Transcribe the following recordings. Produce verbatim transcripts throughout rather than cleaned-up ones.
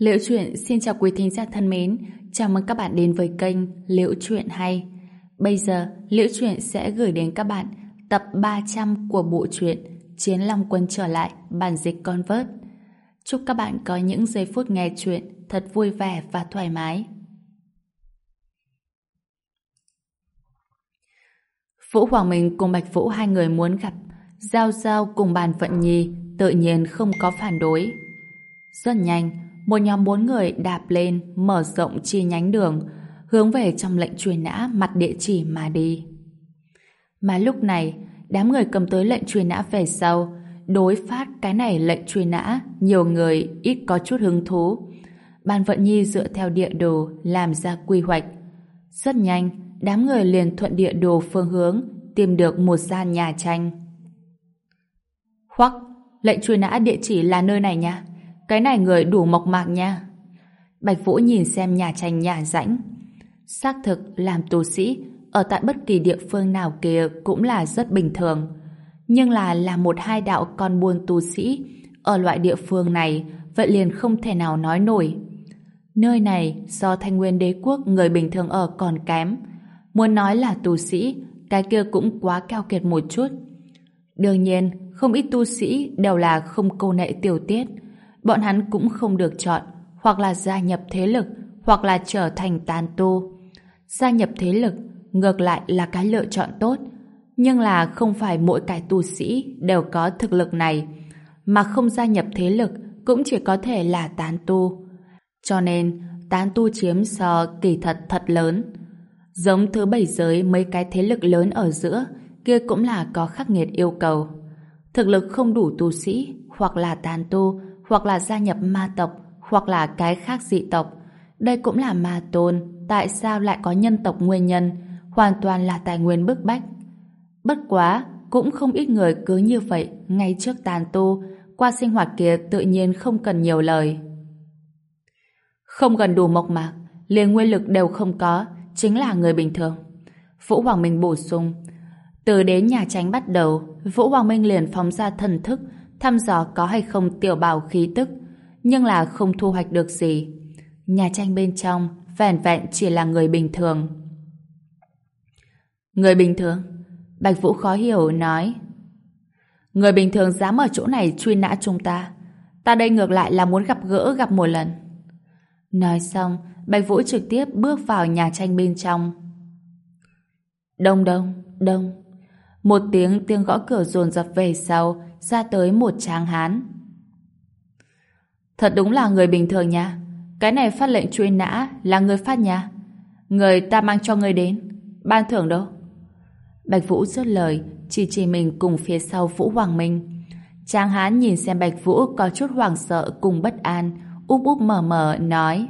Liễu Chuyện xin chào quý thính giả thân mến, chào mừng các bạn đến với kênh Liễu Chuyện Hay. Bây giờ, Liễu Chuyện sẽ gửi đến các bạn tập ba trăm của bộ truyện Chiến Long Quân trở lại, bản dịch con vớt. Chúc các bạn có những giây phút nghe chuyện thật vui vẻ và thoải mái. Vũ Hoàng Minh cùng Bạch Vũ hai người muốn gặp, Giao Giao cùng Bàn Vận Nhi tự nhiên không có phản đối. Rất nhanh, một nhóm bốn người đạp lên, mở rộng chi nhánh đường, hướng về trong lệnh truy nã mặt địa chỉ mà đi. Mà lúc này, đám người cầm tới lệnh truy nã về sau, đối phát cái này lệnh truy nã, nhiều người ít có chút hứng thú. Bàn Vận Nhi dựa theo địa đồ làm ra quy hoạch. Rất nhanh, đám người liền thuận địa đồ phương hướng tìm được một gian nhà tranh. Hoắc, lệnh truy nã địa chỉ là nơi này nha. Cái này người đủ mộc mạc nha. Bạch Vũ nhìn xem nhà tranh nhà rãnh. Xác thực làm tu sĩ ở tại bất kỳ địa phương nào kia cũng là rất bình thường. Nhưng là là một hai đạo con buôn tu sĩ ở loại địa phương này vậy liền không thể nào nói nổi. Nơi này do Thanh Nguyên Đế quốc người bình thường ở còn kém. Muốn nói là tu sĩ, cái kia cũng quá keo kiệt một chút. Đương nhiên, không ít tu sĩ đều là không câu nệ tiểu tiết. Bọn hắn cũng không được chọn, hoặc là gia nhập thế lực, hoặc là trở thành tán tu. Gia nhập thế lực, ngược lại là cái lựa chọn tốt. Nhưng là không phải mỗi cái tu sĩ đều có thực lực này, mà không gia nhập thế lực cũng chỉ có thể là tán tu. Cho nên, tán tu chiếm so kỳ thật thật lớn. Giống thứ bảy giới mấy cái thế lực lớn ở giữa, kia cũng là có khắc nghiệt yêu cầu. Thực lực không đủ tu sĩ, hoặc là tán tu, hoặc là gia nhập ma tộc, hoặc là cái khác dị tộc. Đây cũng là ma tôn, tại sao lại có nhân tộc nguyên nhân, hoàn toàn là tài nguyên bức bách. Bất quá, cũng không ít người cứ như vậy, ngay trước tán tu, qua sinh hoạt kia tự nhiên không cần nhiều lời. Không cần đủ mộc mạc, liền nguyên lực đều không có, chính là người bình thường. Vũ Hoàng Minh bổ sung. Từ đến nhà tranh bắt đầu, Vũ Hoàng Minh liền phóng ra thần thức, thăm dò có hay không tiểu bảo khí tức, nhưng là không thu hoạch được gì. Nhà tranh bên trong vẻn vẹn chỉ là người bình thường. Người bình thường? Bạch Vũ khó hiểu nói. Người bình thường dám ở chỗ này truy nã chúng ta. Ta đây ngược lại là muốn gặp gỡ gặp một lần. Nói xong, Bạch Vũ trực tiếp bước vào nhà tranh bên trong. Đông đông, đông. Một tiếng tiếng gõ cửa dồn dập về sau, ra tới một tráng hán. Thật đúng là người bình thường nha. Cái này phát lệnh truy nã là người phát nha. Người ta mang cho người đến. Ban thưởng đâu? Bạch Vũ dứt lời, chỉ chỉ mình cùng phía sau Vũ Hoàng Minh. Tráng hán nhìn xem Bạch Vũ có chút hoảng sợ cùng bất an, úp úp mở mở nói.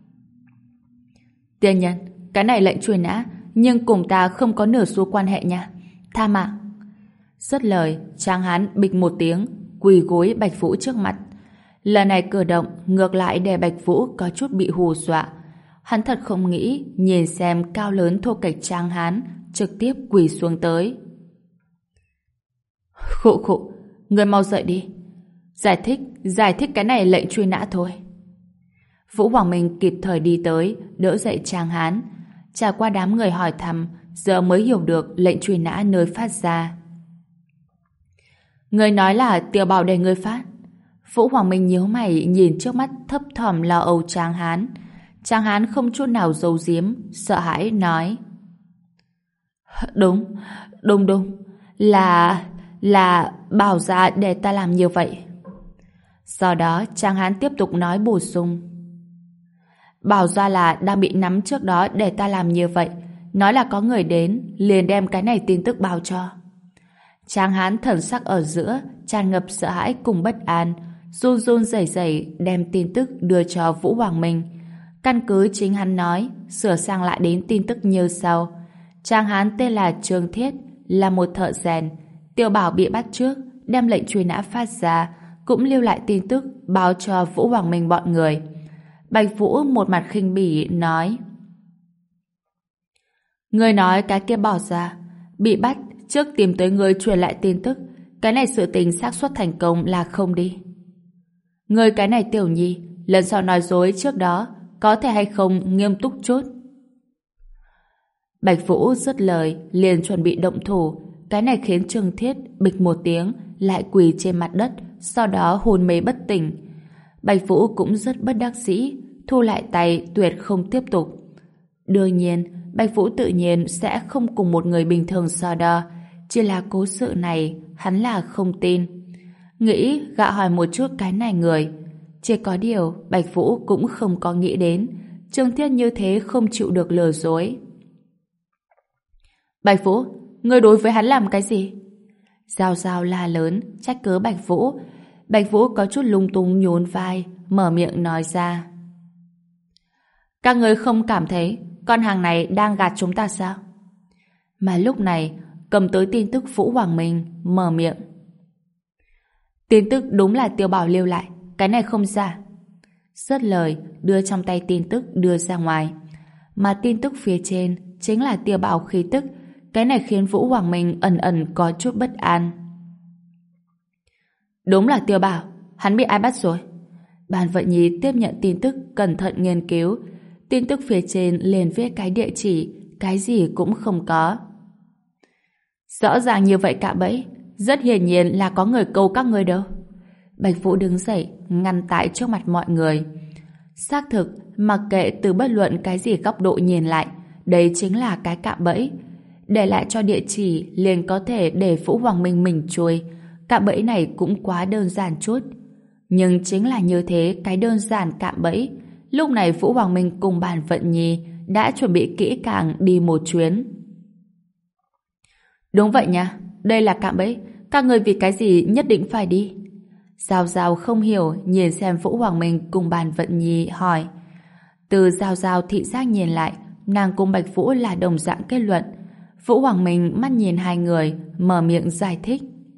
Tiên nhân, cái này lệnh truy nã, nhưng cùng ta không có nửa xu quan hệ nha. Tha mạng. Dứt lời, tráng hán bịch một tiếng, quỳ gối Bạch Vũ trước mặt. Lần này cử động ngược lại để Bạch Vũ có chút bị hù dọa. Hắn thật không nghĩ nhìn xem cao lớn thô kệch tráng hán trực tiếp quỳ xuống tới. Khụ khụ, người mau dậy đi. Giải thích, giải thích cái này lệnh truy nã thôi. Vũ Hoàng Minh kịp thời đi tới, đỡ dậy tráng hán. Trải qua đám người hỏi thăm, giờ mới hiểu được lệnh truy nã nơi phát ra. Người nói là tiểu bảo để người phát. Vũ Hoàng Minh nhíu mày nhìn trước mắt thấp thỏm lo âu tráng hán. Tráng hán không chút nào giấu giếm, sợ hãi nói. Đúng, đúng đúng, là, là bảo ra để ta làm như vậy. Sau đó tráng hán tiếp tục nói bổ sung. Bảo ra là đang bị nắm trước đó để ta làm như vậy. Nói là có người đến, liền đem cái này tin tức báo cho. Tráng hán thần sắc ở giữa, tràn ngập sợ hãi cùng bất an, run run rẩy rẩy đem tin tức đưa cho Vũ Hoàng Minh. Căn cứ chính hắn nói, sửa sang lại đến tin tức như sau. Tráng hán tên là Trương Thiết, là một thợ rèn. Tiểu bảo bị bắt trước, đem lệnh truy nã phát ra, cũng lưu lại tin tức báo cho Vũ Hoàng Minh bọn người. Bạch Vũ một mặt khinh bỉ nói. Người nói cái kia bỏ ra, bị bắt trước tìm tới người truyền lại tin tức, cái này sự tình xác suất thành công là không đi. Người cái này tiểu nhi, lần sau nói dối trước đó có thể hay không nghiêm túc chút. Bạch Vũ dứt lời liền chuẩn bị động thủ. Cái này khiến Trương Thiết bịch một tiếng lại quỳ trên mặt đất, sau đó hôn mê bất tỉnh. Bạch Vũ cũng rất bất đắc dĩ, thu lại tay tuyệt không tiếp tục. Đương nhiên Bạch Vũ tự nhiên sẽ không cùng một người bình thường so đo, chỉ là cố sự này hắn là không tin. Nghĩ gạ hỏi một chút cái này người, chỉ có điều Bạch Vũ cũng không có nghĩ đến Trương Thiết như thế không chịu được lừa dối. Bạch Vũ, ngươi đối với hắn làm cái gì? Giao Giao la lớn trách cứ Bạch Vũ. Bạch Vũ có chút lung tung nhún vai, mở miệng nói ra. Các ngươi không cảm thấy con hàng này đang gạt chúng ta sao? Mà lúc này cầm tới tin tức Vũ Hoàng Minh mở miệng. Tin tức đúng là Tiêu Bảo lưu lại, cái này không giả. Dứt lời đưa trong tay tin tức đưa ra ngoài, mà tin tức phía trên chính là Tiêu Bảo khí tức. Cái này khiến Vũ Hoàng Minh ẩn ẩn có chút bất an. Đúng là Tiêu Bảo, hắn bị ai bắt rồi? Bàn Vận Nhi tiếp nhận tin tức cẩn thận nghiên cứu. Tin tức phía trên liền viết cái địa chỉ, cái gì cũng không có. Rõ ràng như vậy cạm bẫy, rất hiển nhiên là có người câu các ngươi đâu. Bạch Vũ đứng dậy ngăn tại trước mặt mọi người. Xác thực, mặc kệ từ bất luận cái gì góc độ nhìn lại, đây chính là cái cạm bẫy. Để lại cho địa chỉ liền có thể để Vũ Hoàng Minh mình chui. Cạm bẫy này cũng quá đơn giản chút. Nhưng chính là như thế cái đơn giản cạm bẫy, lúc này Vũ Hoàng Minh cùng Bàn Vận Nhi đã chuẩn bị kỹ càng đi một chuyến. Đúng vậy nha, đây là cạm bẫy, các người vì cái gì nhất định phải đi? Giao Giao không hiểu nhìn xem Vũ Hoàng Minh cùng Bàn Vận Nhi hỏi. Từ Giao Giao thị giác nhìn lại, nàng cùng Bạch Vũ là đồng dạng kết luận. Vũ Hoàng Minh mắt nhìn hai người, mở miệng giải thích.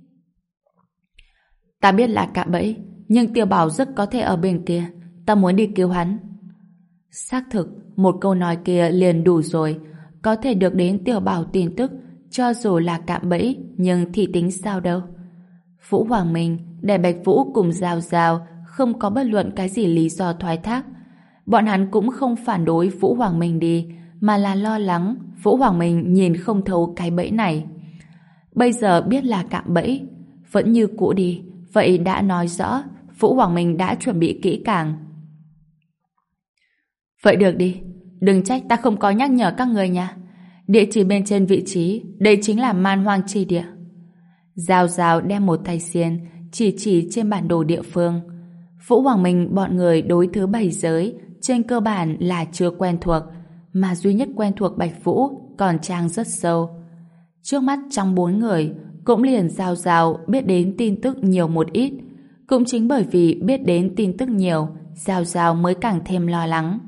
Ta biết là cạm bẫy, nhưng Tiêu Bảo rất có thể ở bên kia, ta muốn đi cứu hắn. Xác thực, một câu nói kia liền đủ rồi, có thể được đến Tiêu Bảo tin tức, cho dù là cạm bẫy, nhưng thì tính sao đâu. Vũ Hoàng Minh để Bạch Vũ cùng Giao Giao không có bất luận cái gì lý do thoái thác. Bọn hắn cũng không phản đối Vũ Hoàng Minh đi, mà là lo lắng Vũ Hoàng Minh nhìn không thấu cái bẫy này. Bây giờ biết là cạm bẫy, vẫn như cũ đi, vậy đã nói rõ Vũ Hoàng Minh đã chuẩn bị kỹ càng. Vậy được đi, đừng trách ta không có nhắc nhở các người nha. Địa chỉ bên trên vị trí, đây chính là Man Hoang Chi Địa. Giao Giao đem một tay xiên chỉ chỉ trên bản đồ địa phương. Vũ Hoàng Minh bọn người đối thứ bảy giới trên cơ bản là chưa quen thuộc, mà duy nhất quen thuộc Bạch Vũ còn trang rất sâu. Trước mắt trong bốn người cũng liền Giao Giao biết đến tin tức nhiều một ít. Cũng chính bởi vì biết đến tin tức nhiều, Giao Giao mới càng thêm lo lắng.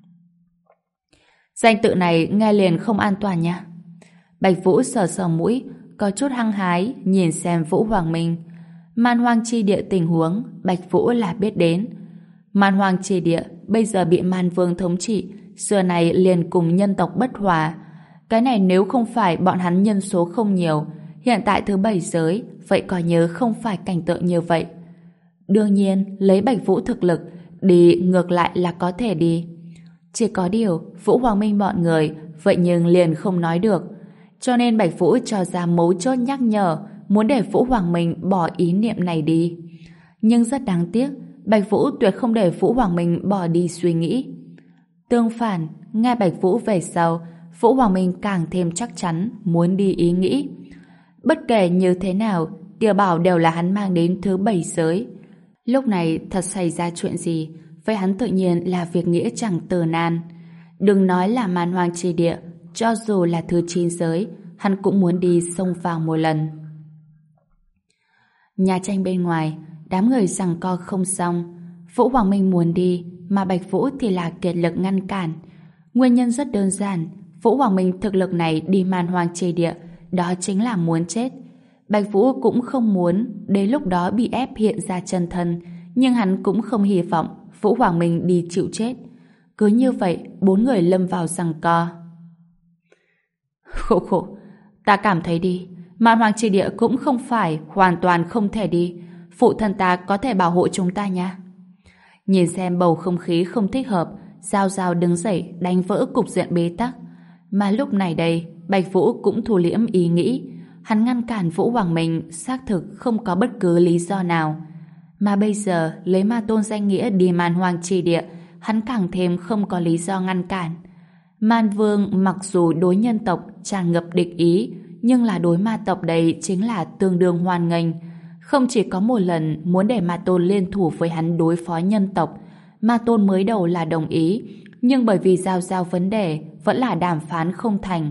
Danh tự này nghe liền không an toàn nha. Bạch Vũ sờ sờ mũi, có chút hăng hái nhìn xem Vũ Hoàng Minh. Man Hoang Chi Địa tình huống Bạch Vũ là biết đến. Man Hoang Chi Địa bây giờ bị Man Vương thống trị, xưa này liền cùng nhân tộc bất hòa. Cái này nếu không phải bọn hắn nhân số không nhiều, hiện tại thứ bảy giới, vậy coi như không phải cảnh tượng như vậy. Đương nhiên, lấy Bạch Vũ thực lực, đi ngược lại là có thể đi. Chỉ có điều, Vũ Hoàng Minh bọn người, vậy nhưng liền không nói được. Cho nên Bạch Vũ cho ra mấu chốt nhắc nhở, muốn để Vũ Hoàng Minh bỏ ý niệm này đi. Nhưng rất đáng tiếc, Bạch Vũ tuyệt không để Vũ Hoàng Minh bỏ đi suy nghĩ. Tương phản, nghe Bạch Vũ về sau, Vũ Hoàng Minh càng thêm chắc chắn muốn đi ý nghĩ. Bất kể như thế nào, Tiêu Bảo đều là hắn mang đến thứ bảy giới. Lúc này thật xảy ra chuyện gì, với hắn tự nhiên là việc nghĩa chẳng từ nan. Đừng nói là Man Hoang Chi Địa, cho dù là thứ chín giới, hắn cũng muốn đi xông vào một lần. Nhà tranh bên ngoài, đám người giằng co không xong. Vũ Hoàng Minh muốn đi, mà Bạch Vũ thì là kiệt lực ngăn cản. Nguyên nhân rất đơn giản, Vũ Hoàng Minh thực lực này đi Man Hoang Chi Địa, đó chính là muốn chết. Bạch Vũ cũng không muốn đến lúc đó bị ép hiện ra chân thân, nhưng hắn cũng không hy vọng Vũ Hoàng Minh đi chịu chết. Cứ như vậy, bốn người lâm vào giằng co. Khổ khổ, ta cảm thấy đi, Man Hoang Chi Địa cũng không phải hoàn toàn không thể đi. Phụ thân ta có thể bảo hộ chúng ta nha. Nhìn xem bầu không khí không thích hợp, Giao Giao đứng dậy đánh vỡ cục diện bế tắc. Mà lúc này đây, Bạch Vũ cũng thu liễm ý nghĩ. Hắn ngăn cản Vũ Hoàng Minh xác thực không có bất cứ lý do nào. Mà bây giờ, lấy ma tôn danh nghĩa đi Man Hoang Chi Địa, hắn càng thêm không có lý do ngăn cản. Man Vương mặc dù đối nhân tộc tràn ngập địch ý, nhưng là đối ma tộc đây chính là tương đương hoan nghênh. Không chỉ có một lần muốn để ma tôn liên thủ với hắn đối phó nhân tộc, ma tôn mới đầu là đồng ý, nhưng bởi vì giao giao vấn đề vẫn là đàm phán không thành.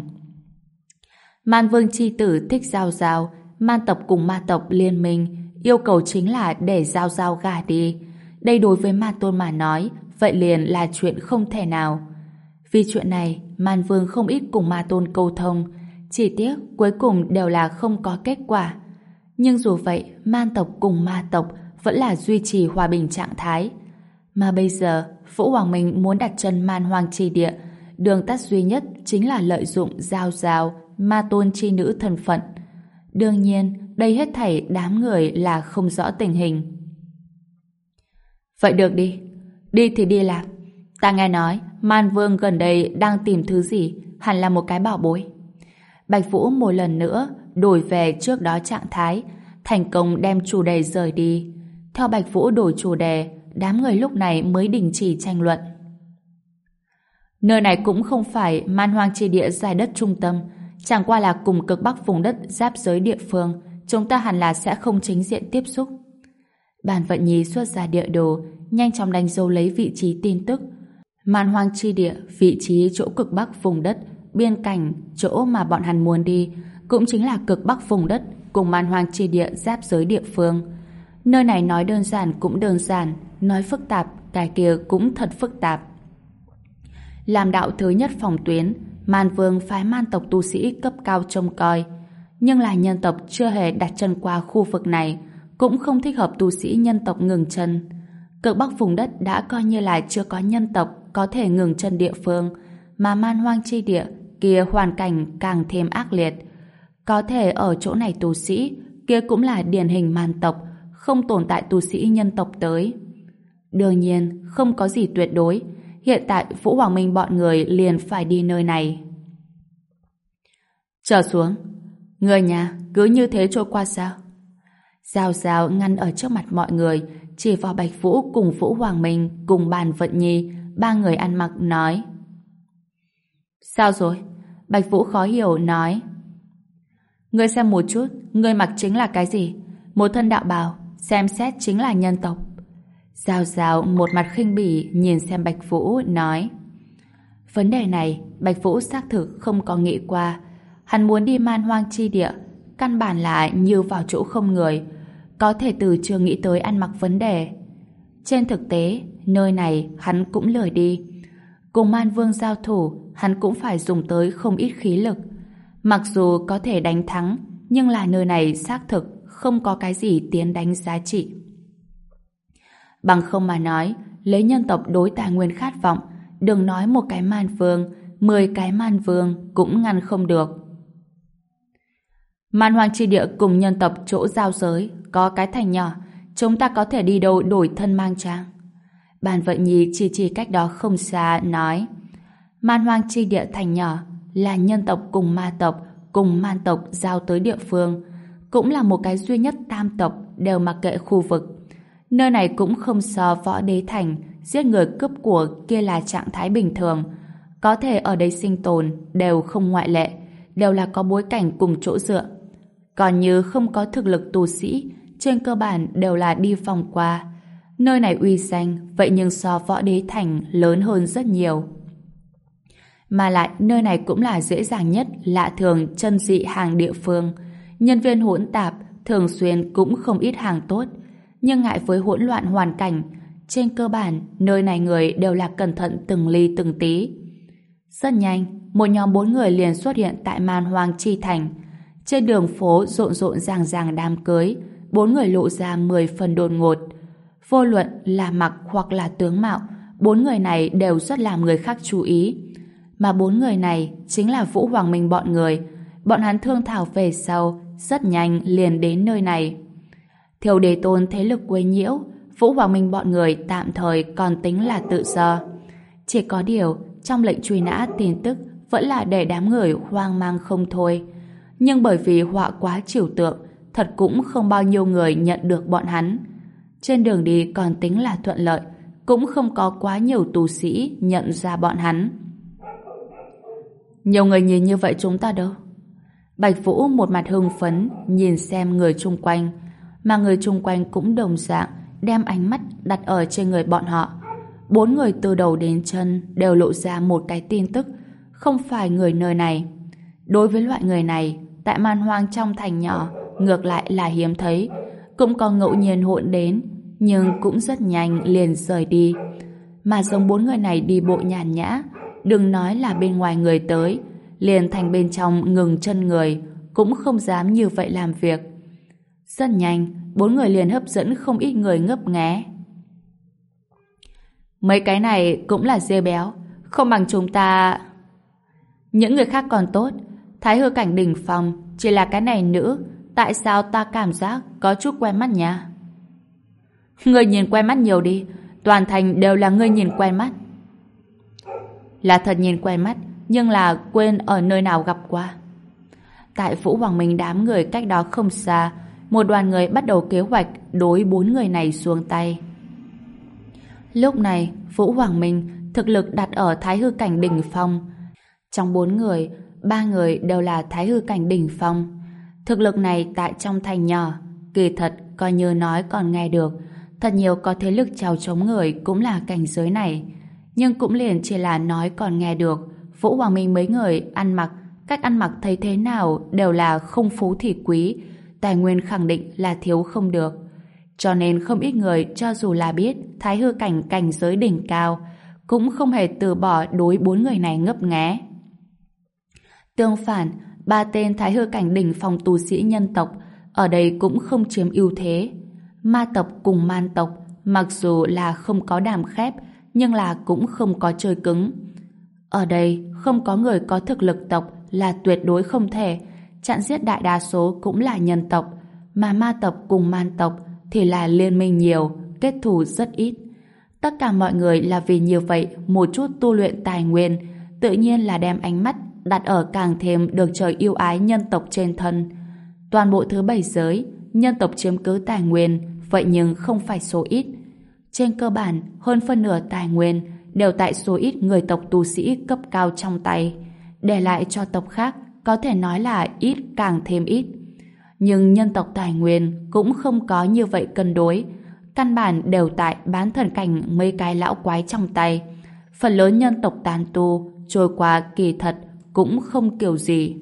Man Vương chi tử thích giao giao, man tộc cùng ma tộc liên minh, yêu cầu chính là để giao giao gả đi. Đây đối với ma tôn mà nói, vậy liền là chuyện không thể nào. Vì chuyện này, Man Vương không ít cùng ma tôn câu thông, chỉ tiếc cuối cùng đều là không có kết quả. Nhưng dù vậy, man tộc cùng ma tộc vẫn là duy trì hòa bình trạng thái. Mà bây giờ, Vũ Hoàng Minh muốn đặt chân Man Hoang Chi Địa, đường tắt duy nhất chính là lợi dụng giao giao, ma tôn chi nữ thân phận. Đương nhiên, đây hết thảy đám người là không rõ tình hình. Vậy được đi, đi thì đi làm. Ta nghe nói, Man Vương gần đây đang tìm thứ gì, hẳn là một cái bảo bối. Bạch Vũ một lần nữa đổi về trước đó trạng thái, thành công đem chủ đề rời đi. Theo Bạch Vũ đổi chủ đề, đám người lúc này mới đình chỉ tranh luận. Nơi này cũng không phải Man Hoang Chi Địa giải đất trung tâm, chẳng qua là cùng cực bắc vùng đất giáp giới địa phương, chúng ta hẳn là sẽ không chính diện tiếp xúc. Bàn Vận Nhi xuất ra địa đồ, nhanh chóng đánh dấu lấy vị trí tin tức. Man Hoang Chi Địa, vị trí chỗ cực bắc vùng đất, biên cảnh, chỗ mà bọn hắn muốn đi, cũng chính là cực bắc vùng đất cùng Man Hoang Chi Địa giáp giới địa phương. Nơi này nói đơn giản cũng đơn giản, nói phức tạp, cái kia cũng thật phức tạp. Làm đạo thứ nhất phòng tuyến, Man Vương phái man tộc tu sĩ cấp cao trông coi, nhưng là nhân tộc chưa hề đặt chân qua khu vực này, cũng không thích hợp tu sĩ nhân tộc ngừng chân. Cực bắc vùng đất đã coi như là chưa có nhân tộc có thể ngừng chân địa phương, mà Man Hoang Chi Địa kia hoàn cảnh càng thêm ác liệt. Có thể ở chỗ này tu sĩ kia cũng là điển hình man tộc, không tồn tại tu sĩ nhân tộc tới. Đương nhiên, không có gì tuyệt đối. Hiện tại Vũ Hoàng Minh bọn người liền phải đi nơi này. Trở xuống. Người nhà cứ như thế trôi qua sao? Giao Giao ngăn ở trước mặt mọi người, chỉ vào Bạch Vũ cùng Vũ Hoàng Minh cùng Bàn Vận Nhi, ba người ăn mặc nói. Sao rồi? Bạch Vũ khó hiểu nói. Ngươi xem một chút, ngươi mặc chính là cái gì? Một thân đạo bào, xem xét chính là nhân tộc. Giao Giao một mặt khinh bỉ nhìn xem Bạch Vũ nói. Vấn đề này Bạch Vũ xác thực không có nghĩ qua. Hắn muốn đi Man Hoang Chi Địa, căn bản là như vào chỗ không người, có thể từ chưa nghĩ tới ăn mặc vấn đề. Trên thực tế, nơi này hắn cũng lười đi. Cùng Man Vương giao thủ, hắn cũng phải dùng tới không ít khí lực. Mặc dù có thể đánh thắng, nhưng là nơi này xác thực không có cái gì tiến đánh giá trị. Bằng không mà nói, lấy nhân tộc đối tài nguyên khát vọng, đừng nói một cái Man Vương, mười cái Man Vương cũng ngăn không được. Man Hoang Chi Địa cùng nhân tộc chỗ giao giới, có cái thành nhỏ, chúng ta có thể đi đâu đổi thân mang trang. Bàn Vận Nhi chỉ chỉ cách đó không xa, nói. Man Hoang Chi Địa thành nhỏ là nhân tộc cùng ma tộc cùng man tộc giao tới địa phương, cũng là một cái duy nhất tam tộc đều mặc kệ khu vực. Nơi này cũng không so Võ Đế Thành, giết người cướp của kia là trạng thái bình thường. Có thể ở đây sinh tồn đều không ngoại lệ, đều là có bối cảnh cùng chỗ dựa. Còn như không có thực lực tu sĩ, trên cơ bản đều là đi vòng qua. Nơi này uy danh, vậy nhưng so Võ Đế Thành lớn hơn rất nhiều. Mà lại nơi này cũng là dễ dàng nhất lạ thường chân dị hàng địa phương. Nhân viên hỗn tạp thường xuyên cũng không ít hàng tốt, nhưng ngại với hỗn loạn hoàn cảnh, trên cơ bản nơi này người đều là cẩn thận từng ly từng tí. Rất nhanh, một nhóm bốn người liền xuất hiện tại Man Hoang Chi Thành. Trên đường phố rộn rộn ràng ràng đám cưới, bốn người lộ ra mười phần đột ngột. Vô luận là mặc hoặc là tướng mạo, bốn người này đều rất làm người khác chú ý. Mà bốn người này chính là Vũ Hoàng Minh bọn người. Bọn hắn thương thảo về sau, rất nhanh liền đến nơi này. Thiểu Đế Tôn thế lực quấy nhiễu, Vũ Hoàng Minh bọn người tạm thời còn tính là tự do. Chỉ có điều, trong lệnh truy nã tin tức vẫn là để đám người hoang mang không thôi. Nhưng bởi vì họa quá trừu tượng, thật cũng không bao nhiêu người nhận được bọn hắn. Trên đường đi còn tính là thuận lợi, cũng không có quá nhiều tù sĩ nhận ra bọn hắn. Nhiều người nhìn như vậy chúng ta đâu? Bạch Vũ một mặt hưng phấn nhìn xem người chung quanh, mà người chung quanh cũng đồng dạng đem ánh mắt đặt ở trên người bọn họ. Bốn người từ đầu đến chân đều lộ ra một cái tin tức, không phải người nơi này. Đối với loại người này, tại man hoang trong thành nhỏ ngược lại là hiếm thấy, cũng có ngẫu nhiên hỗn đến, nhưng cũng rất nhanh liền rời đi. Mà giống bốn người này đi bộ nhàn nhã, đừng nói là bên ngoài người tới, liền thành bên trong ngừng chân người, cũng không dám như vậy làm việc. Rất nhanh, bốn người liền hấp dẫn không ít người ngấp nghé. Mấy cái này cũng là dê béo, không bằng chúng ta... Những người khác còn tốt, Thái Hư cảnh đỉnh phong chỉ là cái này nữ, tại sao ta cảm giác có chút quen mắt nhỉ? Ngươi nhìn quen mắt nhiều đi, toàn thành đều là ngươi nhìn quen mắt. Là thật nhìn quen mắt, nhưng là quên ở nơi nào gặp qua. Tại Vũ Hoàng Minh đám người cách đó không xa, một đoàn người bắt đầu kế hoạch đối bốn người này xuống tay. Lúc này, Vũ Hoàng Minh thực lực đặt ở Thái Hư cảnh đỉnh phong. Trong bốn người, ba người đều là Thái Hư cảnh đỉnh phong. Thực lực này tại trong thành nhỏ, kỳ thật coi như nói còn nghe được. Thật nhiều có thế lực chào chống người cũng là cảnh giới này. Nhưng cũng liền chỉ là nói còn nghe được. Vũ Hoàng Minh mấy người ăn mặc, cách ăn mặc thấy thế nào đều là không phú thì quý, tài nguyên khẳng định là thiếu không được. Cho nên không ít người cho dù là biết Thái Hư cảnh cảnh giới đỉnh cao, cũng không hề từ bỏ đối bốn người này ngấp nghé. Tương phản, ba tên Thái Hư cảnh đỉnh phong tu sĩ nhân tộc ở đây cũng không chiếm ưu thế. Ma tộc cùng man tộc mặc dù là không có đàm khép, nhưng là cũng không có chơi cứng. Ở đây không có người có thực lực tộc là tuyệt đối không thể, chặn giết đại đa số cũng là nhân tộc, mà ma tộc cùng man tộc thì là liên minh nhiều, kết thù rất ít. Tất cả mọi người là vì như vậy một chút tu luyện tài nguyên, tự nhiên là đem ánh mắt đặt ở càng thêm được trời yêu ái nhân tộc trên thân. Toàn bộ thứ bảy giới, nhân tộc chiếm cứ tài nguyên, vậy nhưng không phải số ít. Trên cơ bản, hơn phân nửa tài nguyên đều tại số ít người tộc tu sĩ cấp cao trong tay, để lại cho tộc khác có thể nói là ít càng thêm ít. Nhưng nhân tộc tài nguyên cũng không có như vậy cân đối, căn bản đều tại bán thần cảnh mấy cái lão quái trong tay. Phần lớn nhân tộc tàn tu trôi qua kỳ thật cũng không kiểu gì.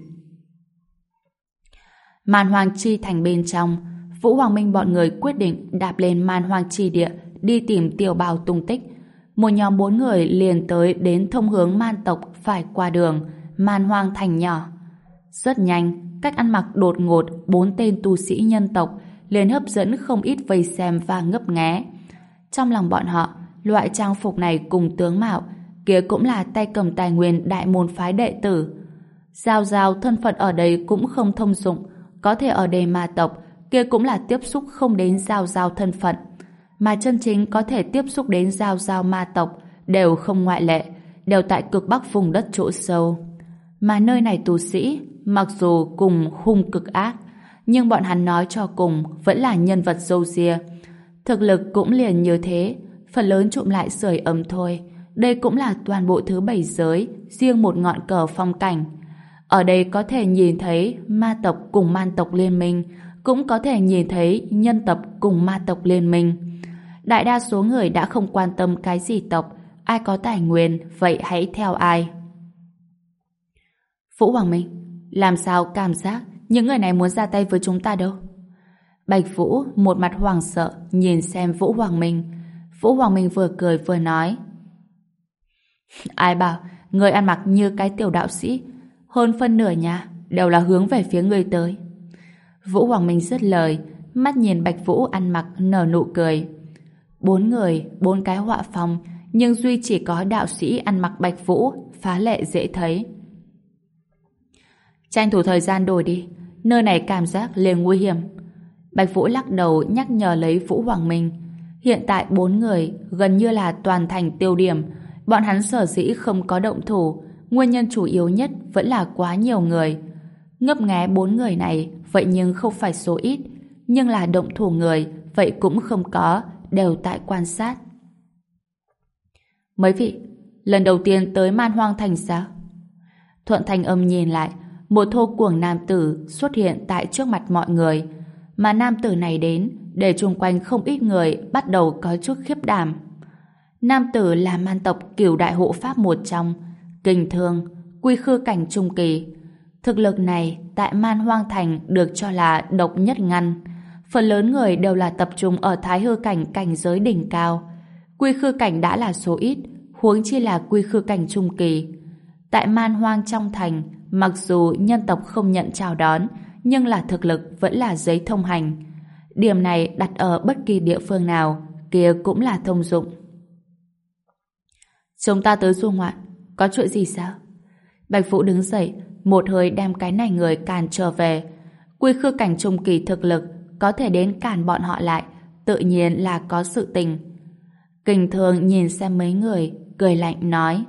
Man Hoang Chi thành bên trong, Vũ Hoàng Minh bọn người quyết định đạp lên Man Hoang Chi địa đi tìm Tiểu Bào tung tích. Một nhóm bốn người liền tới đến thông hướng man tộc phải qua đường Man Hoang thành nhỏ. Rất nhanh, cách ăn mặc đột ngột bốn tên tu sĩ nhân tộc liền hấp dẫn không ít vây xem và ngấp nghé. Trong lòng bọn họ, loại trang phục này cùng tướng mạo kia cũng là tay cầm tài nguyên đại môn phái đệ tử. Giao giao thân phận ở đây cũng không thông dụng, có thể ở đây ma tộc kia cũng là tiếp xúc không đến giao giao thân phận, mà chân chính có thể tiếp xúc đến giao giao ma tộc đều không ngoại lệ, đều tại cực bắc vùng đất chỗ sâu. Mà nơi này tu sĩ mặc dù cùng hung cực ác, nhưng bọn hắn nói cho cùng vẫn là nhân vật râu ria. Thực lực cũng liền như thế, phần lớn trụm lại sưởi ấm thôi. Đây cũng là toàn bộ thứ bảy giới, riêng một ngọn cờ phong cảnh. Ở đây có thể nhìn thấy ma tộc cùng man tộc liên minh, cũng có thể nhìn thấy nhân tộc cùng ma tộc liên minh. Đại đa số người đã không quan tâm cái gì tộc, ai có tài nguyên, vậy hãy theo ai. Vũ Hoàng Minh, làm sao cảm giác những người này muốn ra tay với chúng ta đâu? Bạch Vũ một mặt hoảng sợ nhìn xem Vũ Hoàng Minh. Vũ Hoàng Minh vừa cười vừa nói: Ai bảo người ăn mặc như cái tiểu đạo sĩ, hơn phân nửa nhà đều là hướng về phía người tới. Vũ Hoàng Minh dứt lời, mắt nhìn Bạch Vũ ăn mặc nở nụ cười. Bốn người, bốn cái họa phong, nhưng duy chỉ có đạo sĩ ăn mặc Bạch Vũ phá lệ dễ thấy. Tranh thủ thời gian đổi đi, nơi này cảm giác liền nguy hiểm. Bạch Vũ lắc đầu nhắc nhở lấy Vũ Hoàng Minh. Hiện tại bốn người gần như là toàn thành tiêu điểm. Bọn hắn sở dĩ không có động thủ, nguyên nhân chủ yếu nhất vẫn là quá nhiều người. Ngấp nghé bốn người này vậy nhưng không phải số ít, nhưng là động thủ người vậy cũng không có, đều tại quan sát. Mấy vị, lần đầu tiên tới Man Hoang Thành sao? Thuận Thanh Âm nhìn lại, một thô cuồng nam tử xuất hiện tại trước mặt mọi người, mà nam tử này đến để chung quanh không ít người bắt đầu có chút khiếp đảm. Nam tử là man tộc Cửu Đại Hộ Pháp một trong, Kình Thương, quy khư cảnh trung kỳ. Thực lực này tại Man Hoang Thành được cho là độc nhất ngăn. Phần lớn người đều là tập trung ở Thái Hư cảnh cảnh giới đỉnh cao. Quy khư cảnh đã là số ít, huống chi là quy khư cảnh trung kỳ. Tại Man Hoang trong thành, mặc dù nhân tộc không nhận chào đón, nhưng là thực lực vẫn là giấy thông hành. Điểm này đặt ở bất kỳ địa phương nào, kia cũng là thông dụng. Chúng ta tới du ngoạn, có chuyện gì sao? Bạch Vũ đứng dậy, một hơi đem cái này người càn trở về. Quy khư cảnh trung kỳ thực lực có thể đến cản bọn họ lại, tự nhiên là có sự tình. Kình Thương nhìn xem mấy người, cười lạnh nói: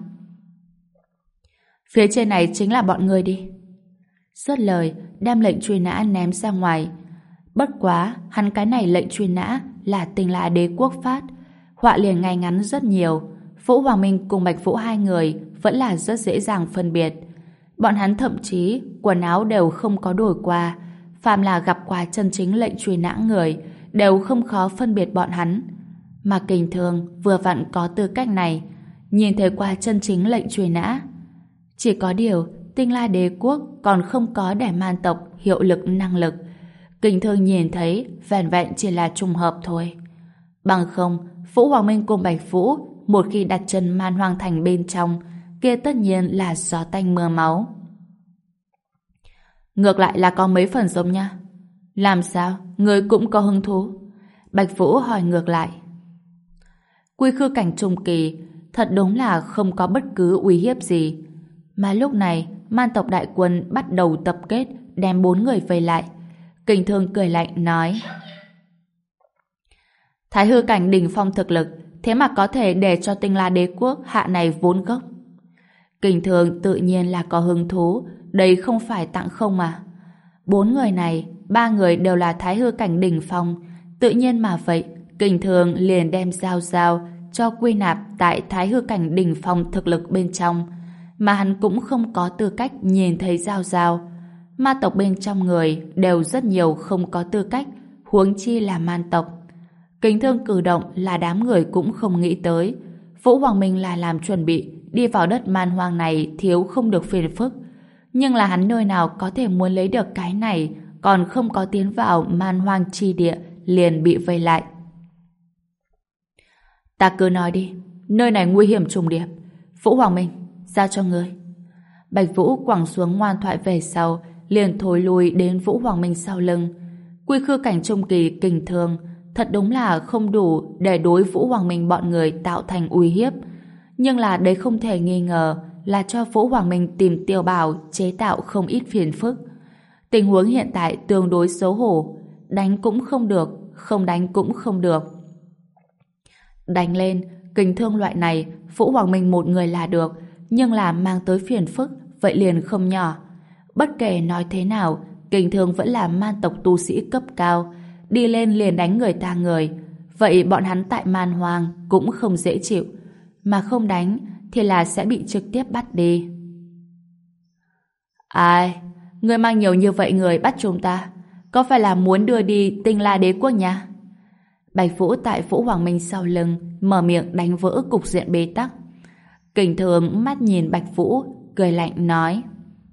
phía trên này chính là bọn ngươi đi. Dứt lời, đem lệnh truy nã ném ra ngoài. Bất quá, hắn cái này lệnh truy nã là Tinh La Đế quốc phát, họa liền ngay ngắn rất nhiều. Vũ Hoàng Minh cùng Bạch Vũ hai người vẫn là rất dễ dàng phân biệt. Bọn hắn thậm chí quần áo đều không có đổi qua, phàm là gặp qua chân chính lệnh truy nã người đều không khó phân biệt bọn hắn. Mà Kình Thương vừa vặn có tư cách này, nhìn thấy qua chân chính lệnh truy nã. Chỉ có điều Tinh La Đế quốc còn không có để man tộc hiệu lực năng lực. Kình Thương nhìn thấy vẻn vẹn chỉ là trùng hợp thôi. Bằng không, Vũ Hoàng Minh cùng Bạch Vũ một khi đặt chân Man Hoang Thành bên trong, kia tất nhiên là gió tanh mưa máu. Ngược lại là có mấy phần giống nha. Làm sao? Người cũng có hứng thú? Bạch Vũ hỏi ngược lại. Quy khư cảnh trung kỳ thật đúng là không có bất cứ uy hiếp gì. Mà lúc này, man tộc đại quân bắt đầu tập kết, đem bốn người vây lại. Kình Thương cười lạnh nói: Thái hư cảnh đỉnh phong thực lực, thế mà có thể để cho Tinh La Đế quốc hạ này vốn gốc. Kình Thương tự nhiên là có hứng thú, đây không phải tặng không mà. Bốn người này, ba người đều là Thái hư cảnh đỉnh phong, tự nhiên mà vậy, Kình Thương liền đem giao giao cho quy nạp tại Thái hư cảnh đỉnh phong thực lực bên trong, mà hắn cũng không có tư cách nhìn thấy giao giao. Ma tộc bên trong người đều rất nhiều không có tư cách, huống chi là man tộc. Kình Thương cử động là đám người cũng không nghĩ tới. Vũ Hoàng Minh là làm chuẩn bị đi vào đất man hoang này thiếu không được phiền phức. Nhưng là hắn nơi nào có thể muốn lấy được cái này, còn không có tiến vào man hoang chi địa liền bị vây lại. Ta cứ nói đi, nơi này nguy hiểm trùng điệp. Vũ Hoàng Minh, giao cho ngươi. Bạch Vũ quẳng xuống ngoan thoại về sau, liền thối lui đến Vũ Hoàng Minh sau lưng. Quy khư cảnh trung kỳ Kình Thương thật đúng là không đủ để đối Vũ Hoàng Minh bọn người tạo thành uy hiếp. Nhưng là đấy không thể nghi ngờ là cho Vũ Hoàng Minh tìm Tiêu Bảo chế tạo không ít phiền phức. Tình huống hiện tại tương đối xấu hổ, đánh cũng không được, không đánh cũng không được. Đánh lên, Kình Thương loại này, Vũ Hoàng Minh một người là được, nhưng là mang tới phiền phức, vậy liền không nhỏ. Bất kể nói thế nào, Kình Thương vẫn là man tộc tu sĩ cấp cao, đi lên liền đánh người ta người. Vậy bọn hắn tại man hoang cũng không dễ chịu, mà không đánh thì là sẽ bị trực tiếp bắt đi. Ai? Người mang nhiều như vậy người bắt chúng ta, có phải là muốn đưa đi Tinh La Đế quốc nha? Bạch Vũ tại Vũ Hoàng Minh sau lưng mở miệng đánh vỡ cục diện bế tắc. Kình Thương mắt nhìn Bạch Vũ, cười lạnh nói: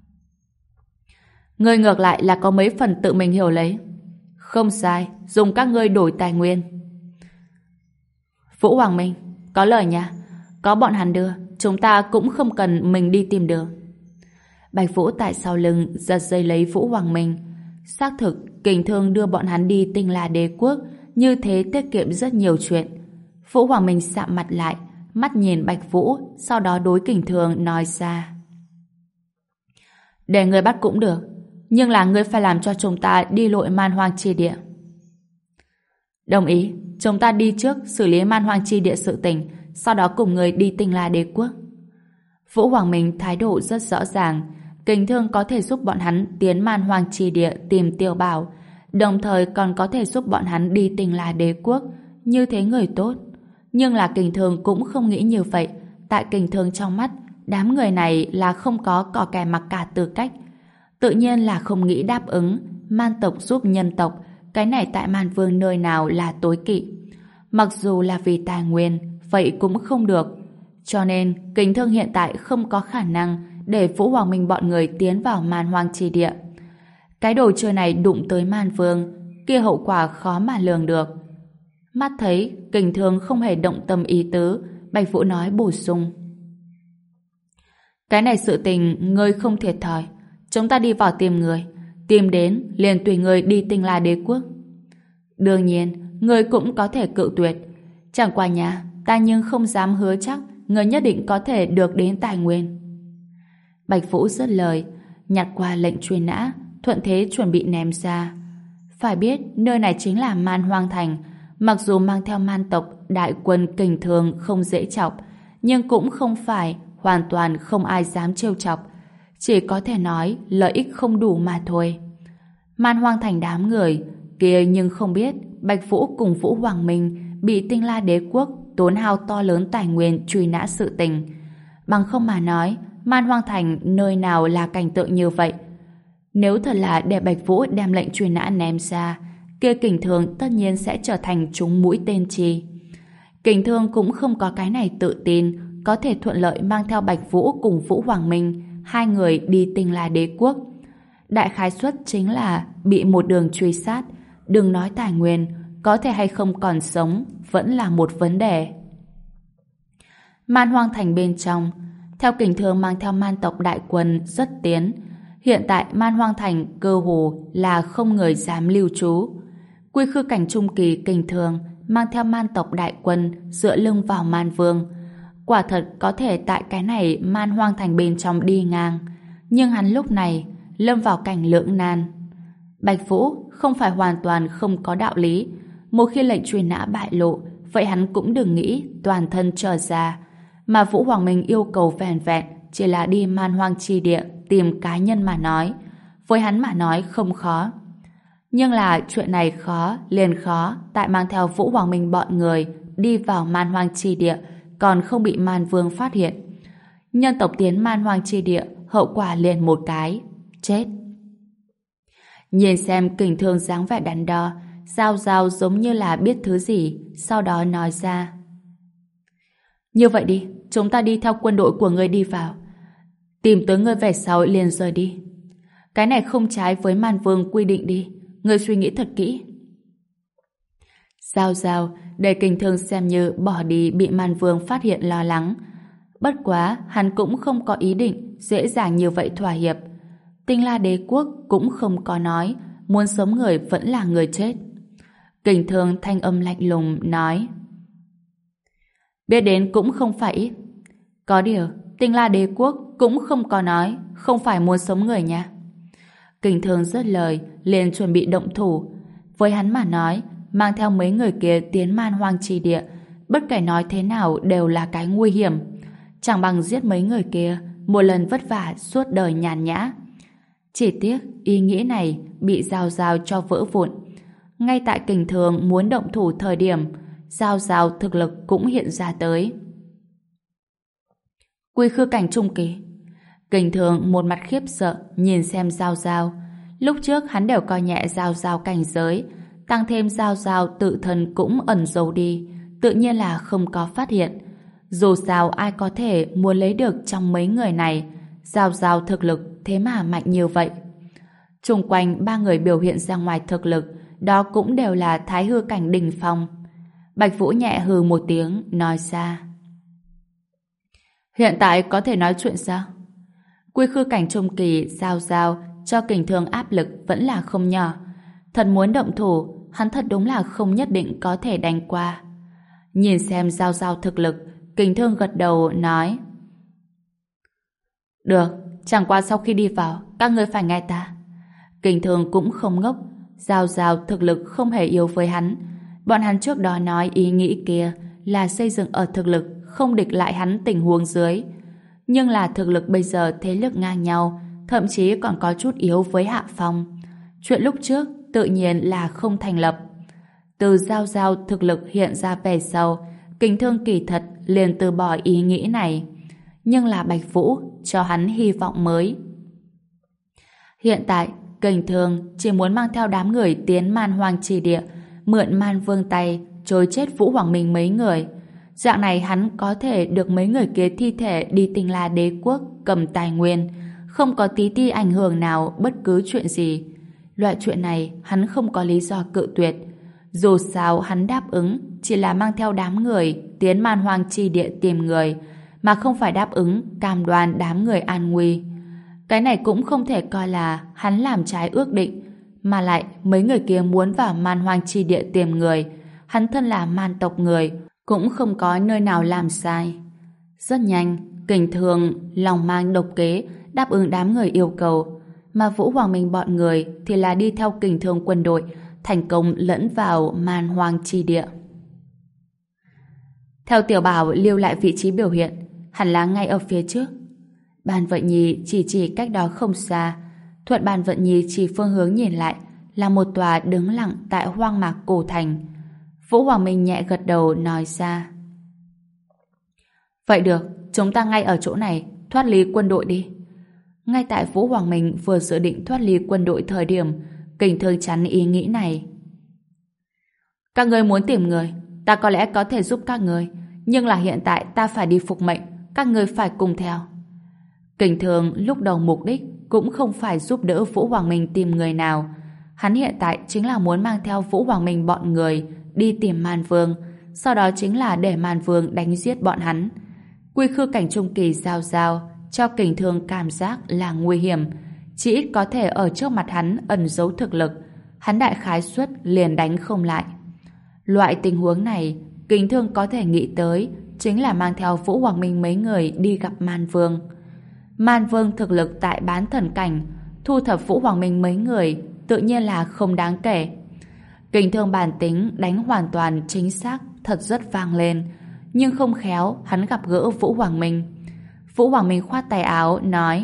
Ngươi ngược lại là có mấy phần tự mình hiểu lấy. Không sai, dùng các ngươi đổi tài nguyên. Vũ Hoàng Minh, có lời nha. Có bọn hắn đưa, chúng ta cũng không cần mình đi tìm đường. Bạch Vũ tại sau lưng giật dây lấy Vũ Hoàng Minh. Xác thực, Kình Thương đưa bọn hắn đi Tinh La Đế quốc, như thế tiết kiệm rất nhiều chuyện. Vũ Hoàng Minh sạm mặt lại, mắt nhìn Bạch Vũ, sau đó đối Kình Thương nói ra: Để người bắt cũng được, nhưng là ngươi phải làm cho chúng ta đi lội man hoang chi địa. Đồng ý, chúng ta đi trước xử lý Man Hoang Chi Địa sự tình, sau đó cùng người đi Tinh La Đế Quốc. Vũ Hoàng Minh thái độ rất rõ ràng, Kình Thương có thể giúp bọn hắn tiến Man Hoang Chi Địa tìm Tiêu Bảo, đồng thời còn có thể giúp bọn hắn đi Tinh La Đế Quốc, như thế người tốt. Nhưng là Kình Thương cũng không nghĩ như vậy, tại Kình Thương trong mắt, đám người này là không có cò kè mặc cả tư cách. Tự nhiên là không nghĩ đáp ứng man tộc giúp nhân tộc, cái này tại Man Vương nơi nào là tối kỵ. Mặc dù là vì tài nguyên, vậy cũng không được. Cho nên, Kình Thương hiện tại không có khả năng để Vũ Hoàng Minh bọn người tiến vào Man Hoang Chi Địa. Cái đồ chơi này đụng tới Man Vương, kia hậu quả khó mà lường được. Mắt thấy Kình Thương không hề động tâm ý tứ, Bạch Vũ nói bổ sung. Cái này sự tình ngươi không thiệt thòi, chúng ta đi vào tìm người, tìm đến liền tùy người đi Tinh La Đế Quốc. Đương nhiên, ngươi cũng có thể cự tuyệt. Chẳng qua nhà, ta nhưng không dám hứa chắc người nhất định có thể được đến tài nguyên. Bạch Vũ dứt lời, nhặt qua lệnh truy nã, thuận thế chuẩn bị ném ra. Phải biết, nơi này chính là Man Hoang Thành, mặc dù mang theo man tộc đại quân Kình Thương không dễ chọc, nhưng cũng không phải hoàn toàn không ai dám trêu chọc. Chỉ có thể nói lợi ích không đủ mà thôi. Man Hoang Thành đám người kia nhưng không biết Bạch Vũ cùng Vũ Hoàng Minh bị Tinh La Đế Quốc tốn hao to lớn tài nguyên truy nã sự tình. Bằng không mà nói, Man Hoang Thành nơi nào là cảnh tượng như vậy. Nếu thật là để Bạch Vũ đem lệnh truy nã ném ra, kia Kình Thương tất nhiên sẽ trở thành trúng mũi tên chi. Kình Thương cũng không có cái này tự tin có thể thuận lợi mang theo Bạch Vũ cùng Vũ Hoàng Minh hai người đi Tinh La Đế Quốc. Đại khái suất chính là bị một đường truy sát, đừng nói tài nguyên, có thể hay không còn sống vẫn là một vấn đề. Man Hoang Thành bên trong, theo Kình Thương mang theo man tộc đại quân rất tiến, hiện tại Man Hoang Thành cơ hồ là không người dám lưu trú. Quy khư cảnh trung kỳ Kình Thương mang theo man tộc đại quân dựa lưng vào Man Vương, quả thật có thể tại cái này Man Hoang Thành bên trong đi ngang, nhưng hắn lúc này lâm vào cảnh lưỡng nan. Bạch Vũ không phải hoàn toàn không có đạo lý, một khi lệnh truy nã bại lộ, vậy hắn cũng đừng nghĩ toàn thân trở ra, mà Vũ Hoàng Minh yêu cầu vẻn vẹn chỉ là đi Man Hoang Chi Địa tìm cá nhân mà nói, với hắn mà nói không khó. Nhưng là chuyện này khó liền khó tại mang theo Vũ Hoàng Minh bọn người đi vào Man Hoang Chi Địa còn không bị Man Vương phát hiện. Nhân tộc tiến Man Hoang Chi Địa, hậu quả liền một cái chết. Nhìn xem Kình Thương dáng vẻ đắn đo, Giao Giao giống như là biết thứ gì, sau đó nói ra. Như vậy đi, chúng ta đi theo quân đội của ngươi đi vào, tìm tới ngươi về sau liền rời đi. Cái này không trái với Man Vương quy định đi, ngươi suy nghĩ thật kỹ. Giao Giao để Kình Thương xem như bỏ đi bị Man Vương phát hiện lo lắng. Bất quá, hắn cũng không có ý định dễ dàng như vậy thỏa hiệp. Tinh La Đế Quốc cũng không có nói muốn sống người vẫn là người chết. Kình Thương thanh âm lạnh lùng nói: biết đến cũng không phải ít. Có điều, Tinh La Đế Quốc cũng không có nói không phải muốn sống người nha. Kình Thương dứt lời liền chuẩn bị động thủ. Với hắn mà nói, mang theo mấy người kia tiến Man Hoang Chi Địa, bất kể nói thế nào đều là cái nguy hiểm. Chẳng bằng giết mấy người kia một lần vất vả suốt đời nhàn nhã. Chỉ tiếc ý nghĩ này bị Giao Giao cho vỡ vụn. Ngay tại Kình Thương muốn động thủ thời điểm, Giao Giao thực lực cũng hiện ra tới. Quy khư cảnh trung kỳ. Kình Thương một mặt khiếp sợ nhìn xem Giao Giao. Lúc trước hắn đều coi nhẹ Giao Giao cảnh giới, tăng thêm Giao Giao tự thân cũng ẩn giấu đi, tự nhiên là không có phát hiện. Dù sao ai có thể muốn lấy được trong mấy người này, Giao Giao thực lực thế mà mạnh như vậy. Xung quanh ba người biểu hiện ra ngoài thực lực, đó cũng đều là thái hư cảnh đỉnh phong. Bạch Vũ nhẹ hừ một tiếng, nói ra: hiện tại có thể nói chuyện sao? Quy khư cảnh trung kỳ Giao Giao cho Kình Thương áp lực vẫn là không nhỏ. Thật muốn động thủ, hắn thật đúng là không nhất định có thể đánh qua. Nhìn xem Giao Giao thực lực, Kình Thương gật đầu nói: được, chẳng qua sau khi đi vào, các ngươi phải nghe ta. Kình Thương cũng không ngốc, Giao Giao thực lực không hề yếu với hắn, Bọn hắn trước đó nói ý nghĩ kia là xây dựng ở thực lực không địch lại hắn tình huống dưới. Nhưng là thực lực bây giờ thế lực ngang nhau, thậm chí còn có chút yếu với Hạ Phong. Chuyện lúc trước tự nhiên là không thành lập. Từ giao giao thực lực hiện ra về sau, Kình Thương kỳ thật liền từ bỏ ý nghĩ này. Nhưng là Bạch Vũ cho hắn hy vọng mới. Hiện tại, Kình Thương chỉ muốn mang theo đám người tiến Man Hoang Chi Địa, mượn Man Vương tay trối chết Vũ Hoàng Minh mấy người. Dạng này hắn có thể được mấy người kia thi thể đi Tinh La Đế Quốc cầm tài nguyên, không có tí ti ảnh hưởng nào bất cứ chuyện gì. Loại chuyện này hắn không có lý do cự tuyệt. Dù sao hắn đáp ứng chỉ là mang theo đám người tiến Man Hoang Chi Địa tìm người, mà không phải đáp ứng cam đoan đám người an nguy. Cái này cũng không thể coi là hắn làm trái ước định, mà lại mấy người kia muốn vào Man Hoang Chi Địa tìm người, hắn thân là man tộc người cũng không có nơi nào làm sai. Rất nhanh, Kình Thương lòng mang độc kế đáp ứng đám người yêu cầu, mà Vũ Hoàng Minh bọn người thì là đi theo Kình Thương quân đội thành công lẫn vào Man Hoang Chi Địa. Theo Tiểu Bảo lưu lại vị trí biểu hiện, hẳn là ngay ở phía trước. Bàn Vận Nhi chỉ chỉ cách đó không xa. Thuận Bàn Vận Nhi chỉ phương hướng nhìn lại là một tòa đứng lặng tại hoang mạc cổ thành. Vũ Hoàng Minh nhẹ gật đầu nói ra: Vậy được, chúng ta ngay ở chỗ này thoát ly quân đội đi. Ngay tại Vũ Hoàng Minh vừa dự định thoát ly quân đội thời điểm, Kình Thương chắn ý nghĩ này. Các người muốn tìm người, ta có lẽ có thể giúp các người, nhưng là hiện tại ta phải đi phục mệnh, các người phải cùng theo. Kình Thương lúc đầu mục đích cũng không phải giúp đỡ Vũ Hoàng Minh tìm người nào. Hắn hiện tại chính là muốn mang theo Vũ Hoàng Minh bọn người đi tìm Man Vương, sau đó chính là để Man Vương đánh giết bọn hắn. Quy khư cảnh trung kỳ giao giao cho Kình Thương cảm giác là nguy hiểm, chỉ ít có thể ở trước mặt hắn ẩn giấu thực lực, hắn đại khái suất liền đánh không lại. Loại tình huống này, Kình Thương có thể nghĩ tới chính là mang theo Vũ Hoàng Minh mấy người đi gặp Man Vương. Man Vương thực lực tại bán thần cảnh, thu thập Vũ Hoàng Minh mấy người tự nhiên là không đáng kể. Kình Thương bản tính đánh hoàn toàn chính xác, thật rất vang lên, nhưng không khéo hắn gặp gỡ Vũ Hoàng Minh. Vũ Hoàng Minh khoát tay áo nói: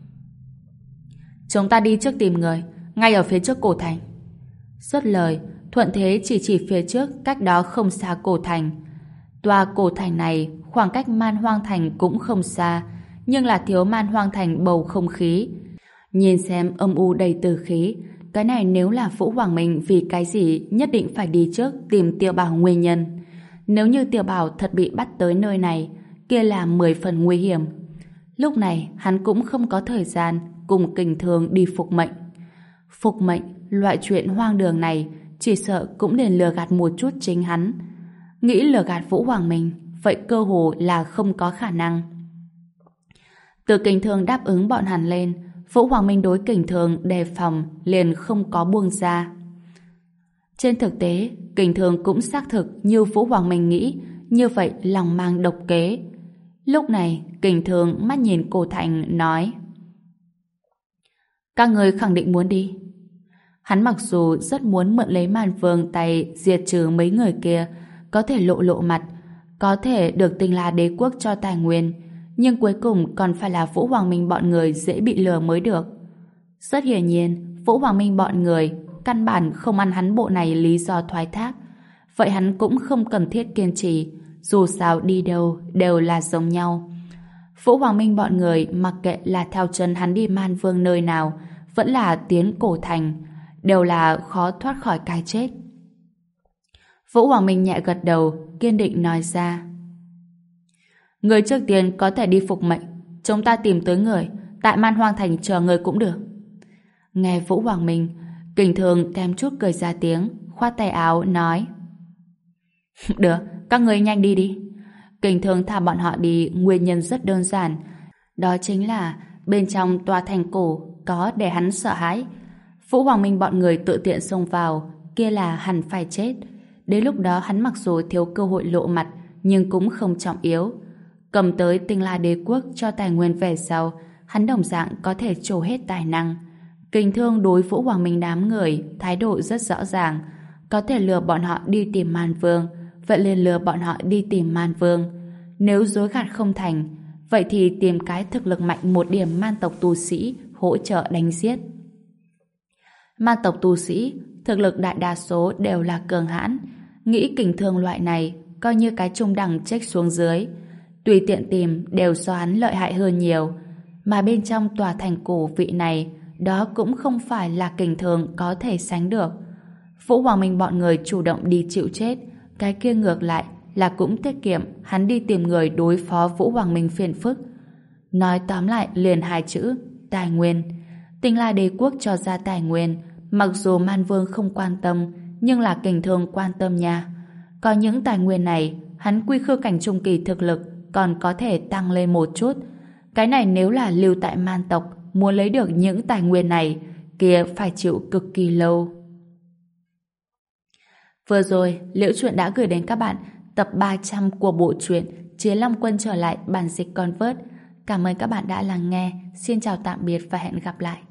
Chúng ta đi trước tìm người, ngay ở phía trước cổ thành. Dứt lời, thuận thế chỉ chỉ phía trước cách đó không xa cổ thành. Tòa cổ thành này khoảng cách Man Hoang Thành cũng không xa, nhưng là thiếu Man Hoang Thành bầu không khí. Nhìn xem âm u đầy từ khí, cái này nếu là Vũ Hoàng Minh vì cái gì nhất định phải đi trước tìm Tiểu Bảo nguyên nhân. Nếu như Tiểu Bảo thật bị bắt tới nơi này, kia là mười phần nguy hiểm. Lúc này hắn cũng không có thời gian cùng Kình Thương đi phục mệnh. Phục mệnh, loại chuyện hoang đường này chỉ sợ cũng liền lừa gạt một chút chính hắn. Nghĩ lừa gạt Vũ Hoàng Minh, vậy cơ hồ là không có khả năng. Từ Kình Thương đáp ứng bọn hắn lên, Vũ Hoàng Minh đối Kình Thương đề phòng liền không có buông ra. Trên thực tế, Kình Thương cũng xác thực như Vũ Hoàng Minh nghĩ, như vậy lòng mang độc kế. Lúc này, Kình Thương mắt nhìn cổ thành nói: Các người khẳng định muốn đi. Hắn mặc dù rất muốn mượn lấy Man Vương tay diệt trừ mấy người kia, có thể lộ lộ mặt, có thể được Tinh La Đế Quốc cho tài nguyên, nhưng cuối cùng còn phải là Vũ Hoàng Minh bọn người dễ bị lừa mới được. Rất hiển nhiên, Vũ Hoàng Minh bọn người căn bản không ăn hắn bộ này lý do thoái thác, vậy hắn cũng không cần thiết kiên trì, dù sao đi đâu đều là giống nhau. Vũ Hoàng Minh bọn người mặc kệ là theo chân hắn đi Man Vương nơi nào, vẫn là tiến cổ thành, đều là khó thoát khỏi cái chết. Vũ Hoàng Minh nhẹ gật đầu, kiên định nói ra: Người trước tiên có thể đi phục mệnh, chúng ta tìm tới người, tại Man Hoang Thành chờ người cũng được. Nghe Vũ Hoàng Minh, Kình Thương kém chút cười ra tiếng, khoát tay áo nói: Được, các người nhanh đi đi. Kình Thương thả bọn họ đi nguyên nhân rất đơn giản, đó chính là bên trong tòa thành cổ có để hắn sợ hãi. Vũ Hoàng Minh bọn người tự tiện xông vào, kia là hẳn phải chết. Đến lúc đó hắn mặc dù thiếu cơ hội lộ mặt, nhưng cũng không trọng yếu. Cầm tới Tinh La Đế Quốc cho tài nguyên về sau, hắn đồng dạng có thể trổ hết tài năng. Kình Thương đối Vũ Hoàng Minh đám người thái độ rất rõ ràng, có thể lừa bọn họ đi tìm Man Vương, vậy liền lừa bọn họ đi tìm Man Vương. Nếu dối gạt không thành, vậy thì tìm cái thực lực mạnh một điểm man tộc tu sĩ hỗ trợ đánh giết. Man tộc tu sĩ, thực lực đại đa số đều là cường hãn, nghĩ kình thương loại này coi như cái trung đẳng trách xuống dưới, tùy tiện tìm đều so hắn lợi hại hơn nhiều. Mà bên trong tòa thành cổ vị này, đó cũng không phải là kình thường có thể sánh được. Vũ Hoàng Minh bọn người chủ động đi chịu chết, cái kia ngược lại là cũng tiết kiệm hắn đi tìm người đối phó Vũ Hoàng Minh phiền phức. Nói tóm lại liền hai chữ, tài nguyên. Tinh La Đế Quốc cho ra tài nguyên, mặc dù Man Vương không quan tâm, nhưng là kình thương quan tâm nha. Có những tài nguyên này, hắn quy khư cảnh trung kỳ thực lực còn có thể tăng lên một chút. Cái này nếu là lưu tại man tộc, muốn lấy được những tài nguyên này, kia phải chịu cực kỳ lâu. Vừa rồi, Liễu Chuyện đã gửi đến các bạn tập ba trăm của bộ truyện Chiến Long Quân trở lại bản dịch Convert. Cảm ơn các bạn đã lắng nghe. Xin chào tạm biệt và hẹn gặp lại.